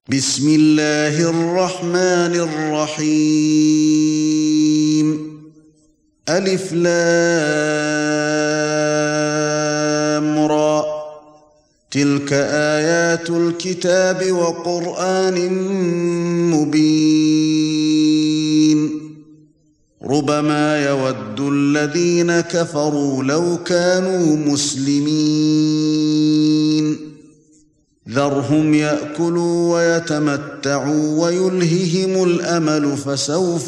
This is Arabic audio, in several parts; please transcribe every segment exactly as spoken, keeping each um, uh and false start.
بسم الله الرحمن الرحيم ألف لام را تلك آيات الكتاب وقرآن مبين ربما يود الذين كفروا لو كانوا مسلمين ذرهم يأكلوا ويتمتعوا ويلههم الأمل فسوف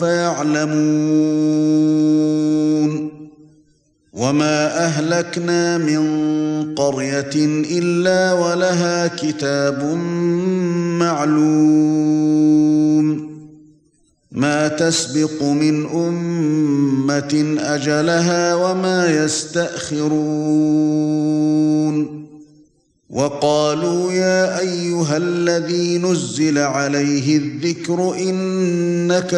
يعلمون وما أهلكنا من قرية إلا ولها كتاب معلوم ما تسبق من أمة أجلها وما يستأخرون وقالوا يا أيها الذي نزل عليه الذكر إنك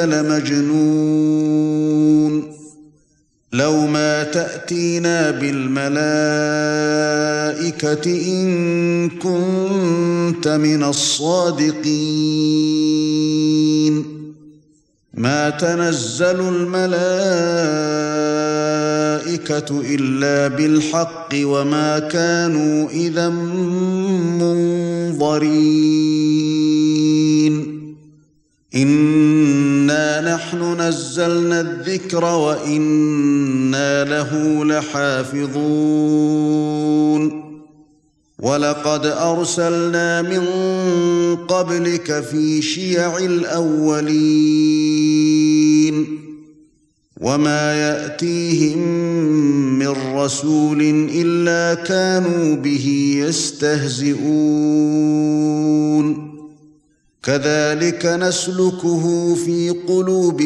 لمجنون لو ما تأتينا بالملائكة إن كنت من الصادقين ما تنزل الملائكة إلا بالحق وما كانوا إذا منظرين إنا نحن نزلنا الذكر وإنا له لحافظون ولقد أرسلنا من قبلك في شيع الأولين وما يأتيهم من رسول إلا كانوا به يستهزئون كذلك نسلكه في قلوب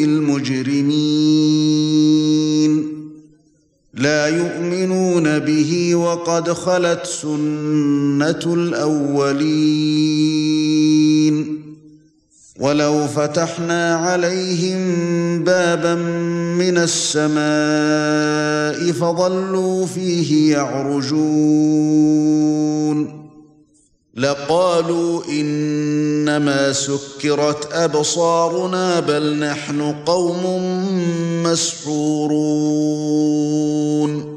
المجرمين لا يؤمنون به وقد خلت سنة الأولين ولو فتحنا عليهم بابا من السماء فظلوا فيه يعرجون لقالوا إنما سكرت أبصارنا بل نحن قوم مسحورون